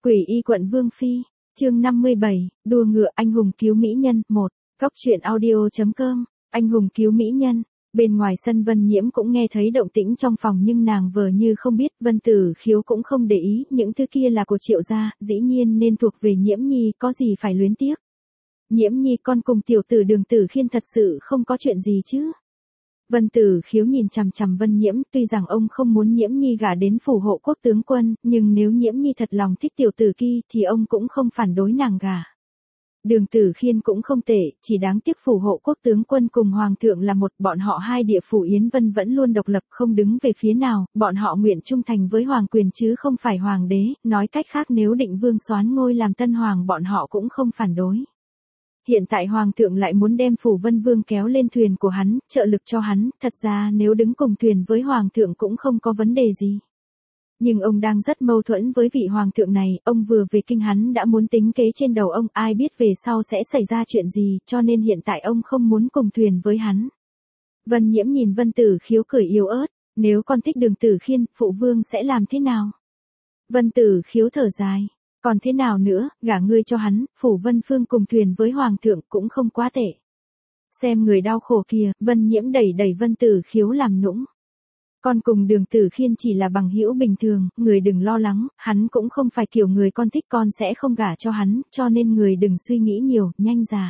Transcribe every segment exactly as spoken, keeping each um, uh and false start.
Quỷ y quận Vương Phi, chương năm mươi bảy, đua ngựa anh hùng cứu mỹ nhân, một, Cóc truyện audio chấm com, anh hùng cứu mỹ nhân. Bên ngoài sân Vân Nhiễm cũng nghe thấy động tĩnh trong phòng nhưng nàng vờ như không biết, Vân Tử Khiếu cũng không để ý, những thứ kia là của Triệu gia, dĩ nhiên nên thuộc về Nhiễm Nhi, có gì phải luyến tiếc. Nhiễm Nhi con cùng tiểu tử Đường Tử Khiên thật sự không có chuyện gì chứ. Vân Tử Khiếu nhìn chằm chằm Vân Nhiễm, tuy rằng ông không muốn Nhiễm Nhi gả đến phủ hộ quốc tướng quân, nhưng nếu Nhiễm Nhi thật lòng thích tiểu tử kia thì ông cũng không phản đối nàng gả. Đường Tử Khiên cũng không tệ, chỉ đáng tiếc phủ hộ quốc tướng quân cùng hoàng thượng là một, bọn họ hai địa phủ Yến Vân vẫn luôn độc lập không đứng về phía nào, bọn họ nguyện trung thành với hoàng quyền chứ không phải hoàng đế, nói cách khác nếu Định Vương soán ngôi làm tân hoàng bọn họ cũng không phản đối. Hiện tại hoàng thượng lại muốn đem phủ Vân Vương kéo lên thuyền của hắn, trợ lực cho hắn, thật ra nếu đứng cùng thuyền với hoàng thượng cũng không có vấn đề gì. Nhưng ông đang rất mâu thuẫn với vị hoàng thượng này, ông vừa về kinh hắn đã muốn tính kế trên đầu ông, ai biết về sau sẽ xảy ra chuyện gì, cho nên hiện tại ông không muốn cùng thuyền với hắn. Vân Nhiễm nhìn Vân Tử Khiếu cười yếu ớt, nếu con thích Đường Tử Khiên, phụ vương sẽ làm thế nào? Vân Tử Khiếu thở dài, còn thế nào nữa, gả ngươi cho hắn, phủ Vân Phương cùng thuyền với hoàng thượng cũng không quá tệ. Xem người đau khổ kìa, Vân Nhiễm đẩy đẩy Vân Tử Khiếu làm nũng. Con cùng Đường Tử Khiên chỉ là bằng hữu bình thường, người đừng lo lắng, hắn cũng không phải kiểu người con thích, con sẽ không gả cho hắn, cho nên người đừng suy nghĩ nhiều, nhanh già.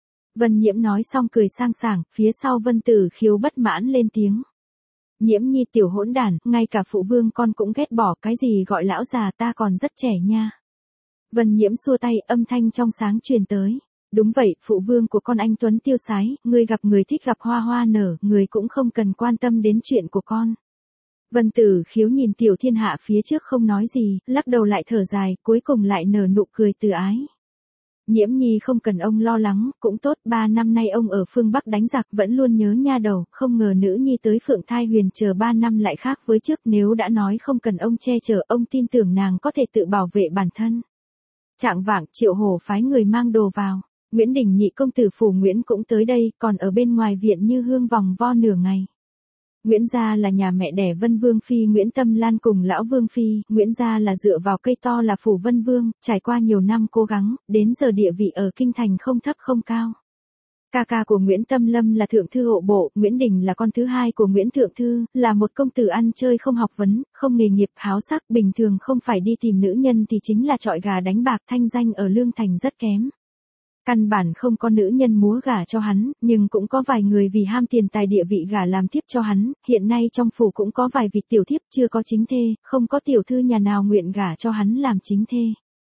Vân Nhiễm nói xong cười sang sảng, phía sau Vân Tử Khiếu bất mãn lên tiếng. Nhiễm Nhi tiểu hỗn đản, ngay cả phụ vương con cũng ghét bỏ, cái gì gọi lão già, ta còn rất trẻ nha. Vân Nhiễm xua tay, âm thanh trong sáng truyền tới. Đúng vậy, phụ vương của con anh tuấn tiêu sái, người gặp người thích gặp hoa hoa nở, người cũng không cần quan tâm đến chuyện của con. Vân Tử Khiếu nhìn tiểu thiên hạ phía trước không nói gì, lắc đầu lại thở dài, cuối cùng lại nở nụ cười từ ái. Nhiễm Nhi không cần ông lo lắng, cũng tốt, ba năm nay ông ở phương Bắc đánh giặc vẫn luôn nhớ nha đầu, không ngờ nữ nhi tới Phượng Thai Huyền chờ ba năm lại khác với trước, nếu đã nói không cần ông che chở, ông tin tưởng nàng có thể tự bảo vệ bản thân. Trạng vạng, Triệu Hổ phái người mang đồ vào. Nguyễn Đình nhị công tử phủ Nguyễn cũng tới đây, còn ở bên ngoài viện Như Hương vòng vo nửa ngày. Nguyễn gia là nhà mẹ đẻ Vân Vương Phi Nguyễn Tâm Lan cùng lão Vương Phi, Nguyễn gia là dựa vào cây to là phủ Vân Vương, trải qua nhiều năm cố gắng, đến giờ địa vị ở kinh thành không thấp không cao. Ca ca của Nguyễn Tâm Lâm là thượng thư hộ bộ, Nguyễn Đình là con thứ hai của Nguyễn Thượng Thư, là một công tử ăn chơi không học vấn, không nghề nghiệp, háo sắc, bình thường không phải đi tìm nữ nhân thì chính là chọi gà đánh bạc, thanh danh ở Lương Thành rất kém. Căn bản không có nữ nhân múa gả cho hắn, nhưng cũng có vài người vì ham tiền tài địa vị gả làm thiếp cho hắn, hiện nay trong phủ cũng có vài vị tiểu thiếp chưa có chính thê, không có tiểu thư nhà nào nguyện gả cho hắn làm chính thê.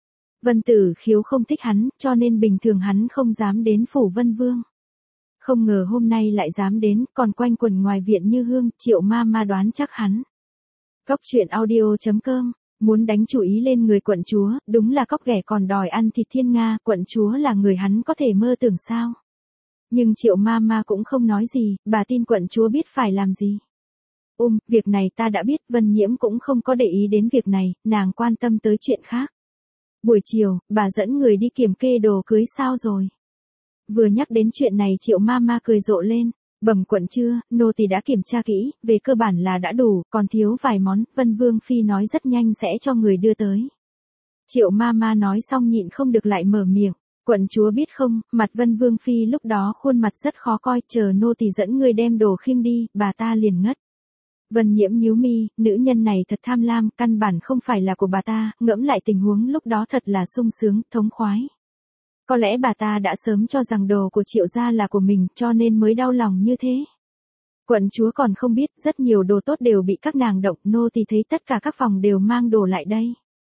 Vân Tử Khiếu không thích hắn, cho nên bình thường hắn không dám đến phủ Vân Vương. Không ngờ hôm nay lại dám đến, còn quanh quẩn ngoài viện Như Hương, Triệu ma ma đoán chắc hắn. Cóc truyện audio chấm com, muốn đánh chủ ý lên người quận chúa, đúng là cóc ghẻ còn đòi ăn thịt thiên nga, quận chúa là người hắn có thể mơ tưởng sao. Nhưng Triệu ma ma cũng không nói gì, bà tin quận chúa biết phải làm gì. Um, việc này ta đã biết, Vân Nhiễm cũng không có để ý đến việc này, nàng quan tâm tới chuyện khác. Buổi chiều, bà dẫn người đi kiểm kê đồ cưới sao rồi. Vừa nhắc đến chuyện này Triệu ma ma cười rộ lên, bẩm quận chưa, nô tỳ đã kiểm tra kỹ, về cơ bản là đã đủ, còn thiếu vài món, Vân Vương Phi nói rất nhanh sẽ cho người đưa tới. Triệu ma ma nói xong nhịn không được lại mở miệng, quận chúa biết không, mặt Vân Vương Phi lúc đó khuôn mặt rất khó coi, chờ nô tỳ dẫn người đem đồ khiêng đi, bà ta liền ngất. Vân Nhiễm nhíu mi, nữ nhân này thật tham lam, căn bản không phải là của bà ta, ngẫm lại tình huống lúc đó thật là sung sướng, thống khoái. Có lẽ bà ta đã sớm cho rằng đồ của Triệu gia là của mình, cho nên mới đau lòng như thế. Quận chúa còn không biết, rất nhiều đồ tốt đều bị các nàng động, nô tỳ thấy tất cả các phòng đều mang đồ lại đây.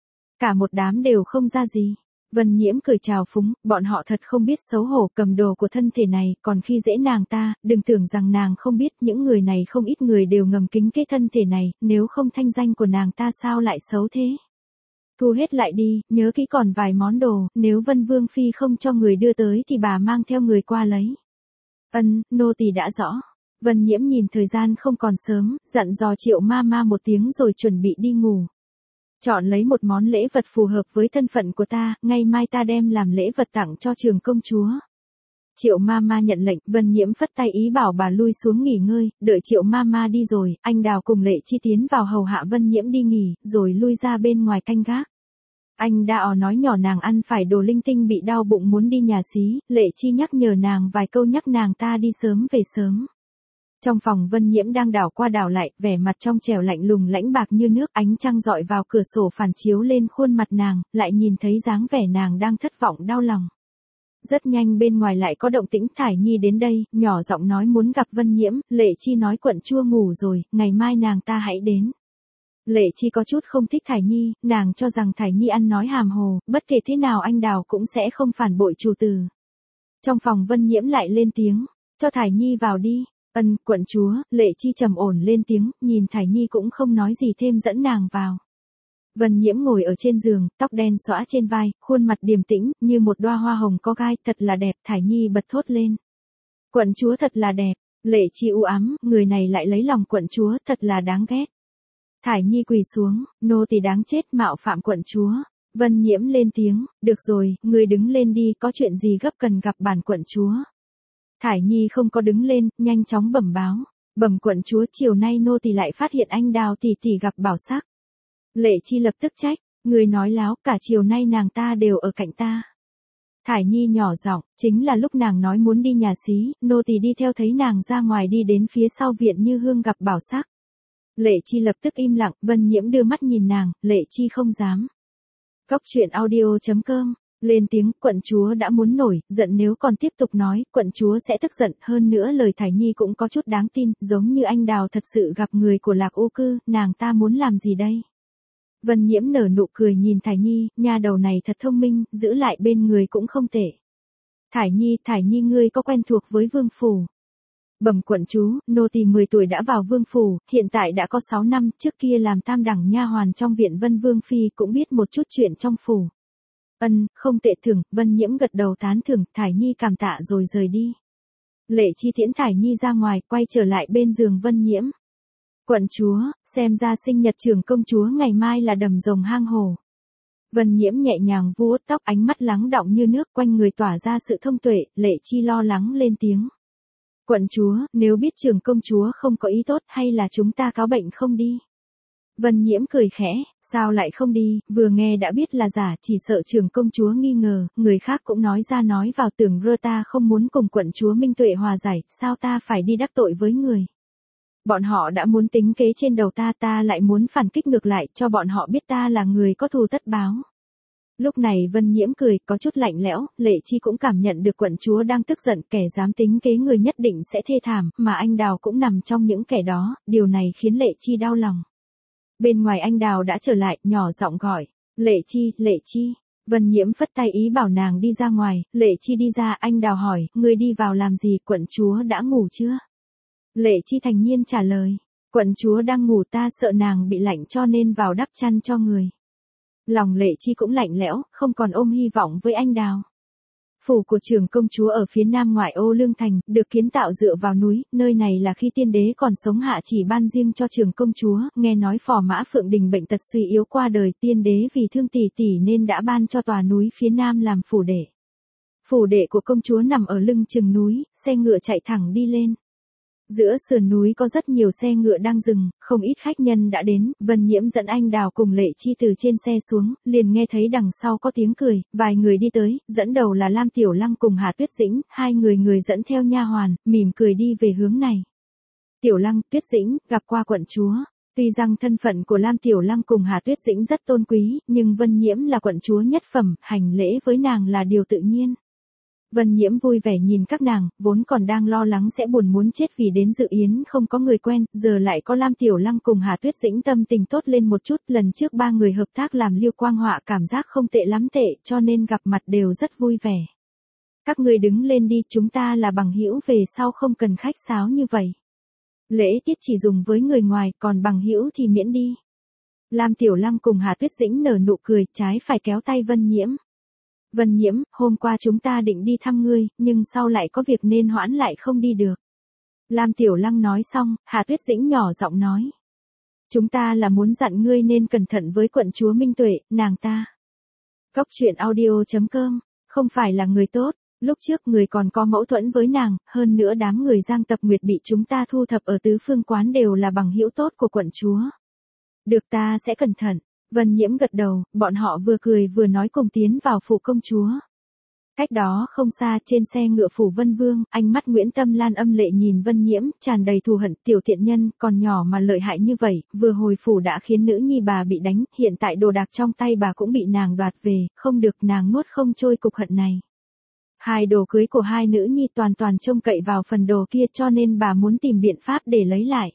Cả một đám đều không ra gì. Vân Nhiễm cười chào phúng, bọn họ thật không biết xấu hổ, cầm đồ của thân thể này, còn khi dễ nàng ta, đừng tưởng rằng nàng không biết, những người này không ít người đều ngầm kính cái thân thể này, nếu không thanh danh của nàng ta sao lại xấu thế. Thu hết lại đi, nhớ kỹ còn vài món đồ, nếu Vân Vương Phi không cho người đưa tới thì bà mang theo người qua lấy. Ân, nô tỳ đã rõ. Vân Nhiễm nhìn thời gian không còn sớm, dặn dò Triệu ma ma một tiếng rồi chuẩn bị đi ngủ. Chọn lấy một món lễ vật phù hợp với thân phận của ta, ngày mai ta đem làm lễ vật tặng cho Trường công chúa. Triệu ma ma nhận lệnh, Vân Nhiễm phất tay ý bảo bà lui xuống nghỉ ngơi, đợi Triệu ma ma đi rồi, anh Đào cùng Lệ Chi tiến vào hầu hạ Vân Nhiễm đi nghỉ, rồi lui ra bên ngoài canh gác. Anh đã nói nhỏ nàng ăn phải đồ linh tinh bị đau bụng muốn đi nhà xí, Lệ Chi nhắc nhở nàng vài câu nhắc nàng ta đi sớm về sớm. Trong phòng Vân Nhiễm đang đảo qua đảo lại, vẻ mặt trong trẻo lạnh lùng lãnh bạc như nước, ánh trăng dọi vào cửa sổ phản chiếu lên khuôn mặt nàng, lại nhìn thấy dáng vẻ nàng đang thất vọng đau lòng. Rất nhanh bên ngoài lại có động tĩnh, Thải Nhi đến đây, nhỏ giọng nói muốn gặp Vân Nhiễm, Lệ Chi nói quận chúa ngủ rồi, ngày mai nàng ta hãy đến. Lệ Chi có chút không thích Thải Nhi, nàng cho rằng Thải Nhi ăn nói hàm hồ, bất kể thế nào anh Đào cũng sẽ không phản bội chủ tử. Trong phòng Vân Nhiễm lại lên tiếng, cho Thải Nhi vào đi. Ân, quận chúa, Lệ Chi trầm ổn lên tiếng, nhìn Thải Nhi cũng không nói gì thêm dẫn nàng vào. Vân Nhiễm ngồi ở trên giường, tóc đen xõa trên vai, khuôn mặt điềm tĩnh, như một đóa hoa hồng có gai, thật là đẹp, Thải Nhi bật thốt lên. Quận chúa thật là đẹp, Lệ Chi u ám, người này lại lấy lòng quận chúa, thật là đáng ghét. Thải Nhi quỳ xuống, nô tỳ đáng chết mạo phạm quận chúa. Vân Nhiễm lên tiếng, được rồi, người đứng lên đi, có chuyện gì gấp cần gặp bản quận chúa. Thải Nhi không có đứng lên, nhanh chóng bẩm báo, bẩm quận chúa chiều nay nô tỳ lại phát hiện anh Đào tỷ tỷ gặp bảo sắc. Lệ Chi lập tức trách, người nói láo, cả chiều nay nàng ta đều ở cạnh ta. Thải Nhi nhỏ giọng, chính là lúc nàng nói muốn đi nhà xí, nô tỳ đi theo thấy nàng ra ngoài đi đến phía sau viện Như Hương gặp bảo sắc. Lệ Chi lập tức im lặng, Vân Nhiễm đưa mắt nhìn nàng, Lệ Chi không dám. Góc truyện audio chấm com lên tiếng, quận chúa đã muốn nổi, giận nếu còn tiếp tục nói, quận chúa sẽ tức giận, hơn nữa lời Thải Nhi cũng có chút đáng tin, giống như anh Đào thật sự gặp người của Lạc Ô Cư, nàng ta muốn làm gì đây? Vân Nhiễm nở nụ cười nhìn Thải Nhi, nha đầu này thật thông minh, giữ lại bên người cũng không tệ. Thải Nhi, Thải Nhi ngươi có quen thuộc với vương phủ? Bẩm quận chúa, nô tỳ mười tuổi đã vào vương phủ, hiện tại đã có sáu năm, trước kia làm tam đẳng nha hoàn trong viện Vân Vương phi cũng biết một chút chuyện trong phủ. Ân, không tệ thưởng, Vân Nhiễm gật đầu tán thưởng, Thải Nhi cảm tạ rồi rời đi. Lệ Chi tiễn Thải Nhi ra ngoài, quay trở lại bên giường Vân Nhiễm. Quận chúa, xem ra sinh nhật trưởng công chúa ngày mai là đầm rồng hang hổ. Vân Nhiễm nhẹ nhàng vuốt tóc, ánh mắt lắng đọng như nước, quanh người tỏa ra sự thông tuệ, Lệ Chi lo lắng lên tiếng. Quận chúa, nếu biết trưởng công chúa không có ý tốt hay là chúng ta cáo bệnh không đi? Vân Nhiễm cười khẽ, sao lại không đi, vừa nghe đã biết là giả, chỉ sợ trưởng công chúa nghi ngờ, người khác cũng nói ra nói vào, tưởng rơ ta không muốn cùng quận chúa Minh Tuệ hòa giải, sao ta phải đi đắc tội với người. Bọn họ đã muốn tính kế trên đầu ta, ta lại muốn phản kích ngược lại, cho bọn họ biết ta là người có thù tất báo. Lúc này Vân Nhiễm cười, có chút lạnh lẽo, Lệ Chi cũng cảm nhận được quận chúa đang tức giận, kẻ dám tính kế người nhất định sẽ thê thảm, mà anh Đào cũng nằm trong những kẻ đó, điều này khiến Lệ Chi đau lòng. Bên ngoài anh Đào đã trở lại, nhỏ giọng gọi, Lệ Chi, Lệ Chi. Vân Nhiễm phất tay ý bảo nàng đi ra ngoài, Lệ Chi đi ra, anh Đào hỏi, ngươi đi vào làm gì, quận chúa đã ngủ chưa? Lệ Chi thành nhiên trả lời, quận chúa đang ngủ, ta sợ nàng bị lạnh cho nên vào đắp chăn cho người. Lòng Lệ Chi cũng lạnh lẽo, không còn ôm hy vọng với anh Đào. Phủ của trưởng công chúa ở phía nam ngoại ô Lương Thành, được kiến tạo dựa vào núi, nơi này là khi tiên đế còn sống hạ chỉ ban riêng cho trưởng công chúa, nghe nói Phò Mã Phượng Đình bệnh tật suy yếu qua đời, tiên đế vì thương tỷ tỷ nên đã ban cho tòa núi phía nam làm phủ đệ. Phủ đệ của công chúa nằm ở lưng chừng núi, xe ngựa chạy thẳng đi lên. Giữa sườn núi có rất nhiều xe ngựa đang dừng, không ít khách nhân đã đến, Vân Nhiễm dẫn anh Đào cùng Lệ Chi từ trên xe xuống, liền nghe thấy đằng sau có tiếng cười, vài người đi tới, dẫn đầu là Lam Tiểu Lăng cùng Hà Tuyết Dĩnh, hai người người dẫn theo nha hoàn, mỉm cười đi về hướng này. Tiểu Lăng, Tuyết Dĩnh, gặp qua quận chúa. Tuy rằng thân phận của Lam Tiểu Lăng cùng Hà Tuyết Dĩnh rất tôn quý, nhưng Vân Nhiễm là quận chúa nhất phẩm, hành lễ với nàng là điều tự nhiên. Vân Nhiễm vui vẻ nhìn các nàng, vốn còn đang lo lắng sẽ buồn muốn chết vì đến dự yến không có người quen, giờ lại có Lam Tiểu Lăng cùng Hà Tuyết Dĩnh, tâm tình tốt lên một chút, lần trước ba người hợp tác làm Liêu Quang Họa cảm giác không tệ lắm tệ, cho nên gặp mặt đều rất vui vẻ. Các người đứng lên đi, chúng ta là bằng hữu, về sau không cần khách sáo như vậy. Lễ tiết chỉ dùng với người ngoài, còn bằng hữu thì miễn đi. Lam Tiểu Lăng cùng Hà Tuyết Dĩnh nở nụ cười, trái phải kéo tay Vân Nhiễm. Vân Nhiễm, hôm qua chúng ta định đi thăm ngươi, nhưng sau lại có việc nên hoãn lại không đi được. Lam Tiểu Lăng nói xong, Hà Tuyết Dĩnh nhỏ giọng nói. Chúng ta là muốn dặn ngươi nên cẩn thận với quận chúa Minh Tuệ, nàng ta. Góc truyện audio chấm com, không phải là người tốt, lúc trước người còn có mâu thuẫn với nàng, hơn nữa đám người Giang Tập Nguyệt bị chúng ta thu thập ở tứ phương quán đều là bằng hữu tốt của quận chúa. Được, ta sẽ cẩn thận. Vân Nhiễm gật đầu, bọn họ vừa cười vừa nói cùng tiến vào phủ công chúa. Cách đó không xa trên xe ngựa phủ Vân Vương, ánh mắt Nguyễn Tâm Lan âm lệ nhìn Vân Nhiễm, tràn đầy thù hận, tiểu tiện nhân, còn nhỏ mà lợi hại như vậy, vừa hồi phủ đã khiến nữ nhi bà bị đánh, hiện tại đồ đạc trong tay bà cũng bị nàng đoạt về, không được nàng nuốt không trôi cục hận này. Hai đồ cưới của hai nữ nhi toàn toàn trông cậy vào phần đồ kia cho nên bà muốn tìm biện pháp để lấy lại.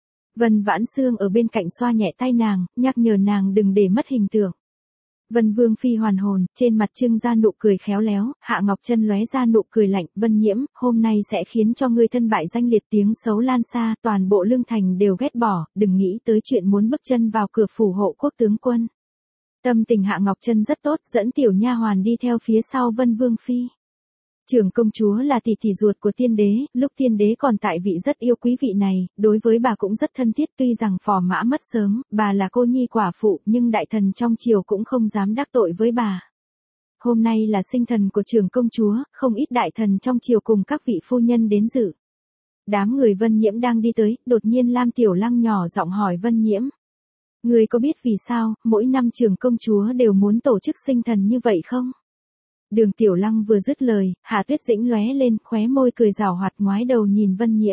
Vân Vãn Xương ở bên cạnh xoa nhẹ tay nàng, nhắc nhở nàng đừng để mất hình tượng. Vân Vương Phi hoàn hồn, trên mặt trưng ra nụ cười khéo léo, Hạ Ngọc Trân lóe ra nụ cười lạnh, Vân Nhiễm, hôm nay sẽ khiến cho ngươi thân bại danh liệt tiếng xấu lan xa, toàn bộ lương thành đều ghét bỏ, đừng nghĩ tới chuyện muốn bước chân vào cửa phủ hộ quốc tướng quân. Tâm tình Hạ Ngọc Trân rất tốt, dẫn tiểu nha hoàn đi theo phía sau Vân Vương Phi. Trưởng công chúa là tỷ tỷ ruột của tiên đế, lúc tiên đế còn tại vị rất yêu quý vị này, đối với bà cũng rất thân thiết tuy rằng Phò Mã mất sớm, bà là cô nhi quả phụ nhưng đại thần trong triều cũng không dám đắc tội với bà. Hôm nay là sinh thần của trưởng công chúa, không ít đại thần trong triều cùng các vị phu nhân đến dự. Đám người Vân Nhiễm đang đi tới, đột nhiên Lam Tiểu Lăng nhỏ giọng hỏi Vân Nhiễm. Người có biết vì sao, mỗi năm trưởng công chúa đều muốn tổ chức sinh thần như vậy không? Đường Tiểu Lăng vừa dứt lời, Hạ Tuyết Dĩnh lóe lên, khóe môi cười rảo hoạt ngoái đầu nhìn Vân Nhiễm.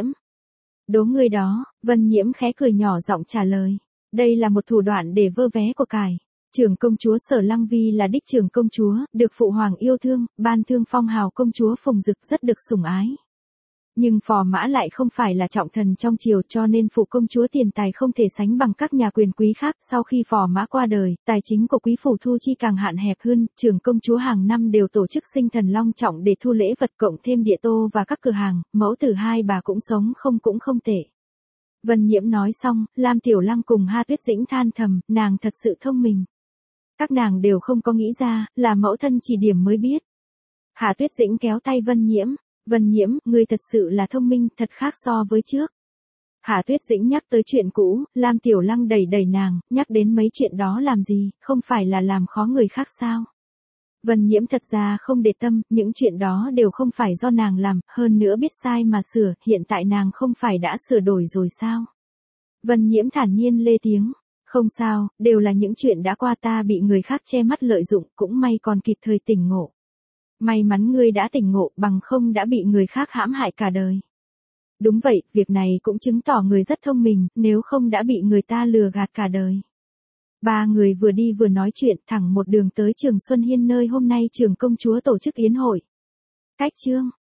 Đố người đó, Vân Nhiễm khẽ cười nhỏ giọng trả lời. Đây là một thủ đoạn để vơ vé của cải. Trưởng công chúa Sở Lăng Vi là đích trưởng công chúa, được phụ hoàng yêu thương, ban thương phong hào công chúa Phùng Dực rất được sủng ái. Nhưng Phò Mã lại không phải là trọng thần trong triều cho nên phủ công chúa tiền tài không thể sánh bằng các nhà quyền quý khác. Sau khi Phò Mã qua đời, tài chính của quý phủ thu chi càng hạn hẹp hơn, trưởng công chúa hàng năm đều tổ chức sinh thần long trọng để thu lễ vật cộng thêm địa tô và các cửa hàng, mẫu tử hai bà cũng sống không cũng không tệ. Vân Nhiễm nói xong, Lam Tiểu Lăng cùng Ha Tuyết Dĩnh than thầm, nàng thật sự thông minh. Các nàng đều không có nghĩ ra, là mẫu thân chỉ điểm mới biết. Hạ Tuyết Dĩnh kéo tay Vân Nhiễm. Vân Nhiễm, ngươi thật sự là thông minh, thật khác so với trước. Hạ Tuyết Dĩnh nhắc tới chuyện cũ, Lam Tiểu Lăng đẩy đẩy nàng, nhắc đến mấy chuyện đó làm gì, không phải là làm khó người khác sao. Vân Nhiễm thật ra không để tâm, những chuyện đó đều không phải do nàng làm, hơn nữa biết sai mà sửa, hiện tại nàng không phải đã sửa đổi rồi sao. Vân Nhiễm thản nhiên lê tiếng, không sao, đều là những chuyện đã qua ta bị người khác che mắt lợi dụng, cũng may còn kịp thời tỉnh ngộ. May mắn ngươi đã tỉnh ngộ, bằng không đã bị người khác hãm hại cả đời. Đúng vậy, việc này cũng chứng tỏ người rất thông minh, nếu không đã bị người ta lừa gạt cả đời. Ba người vừa đi vừa nói chuyện, thẳng một đường tới Trường Xuân Hiên nơi hôm nay trưởng công chúa tổ chức yến hội. Cách chương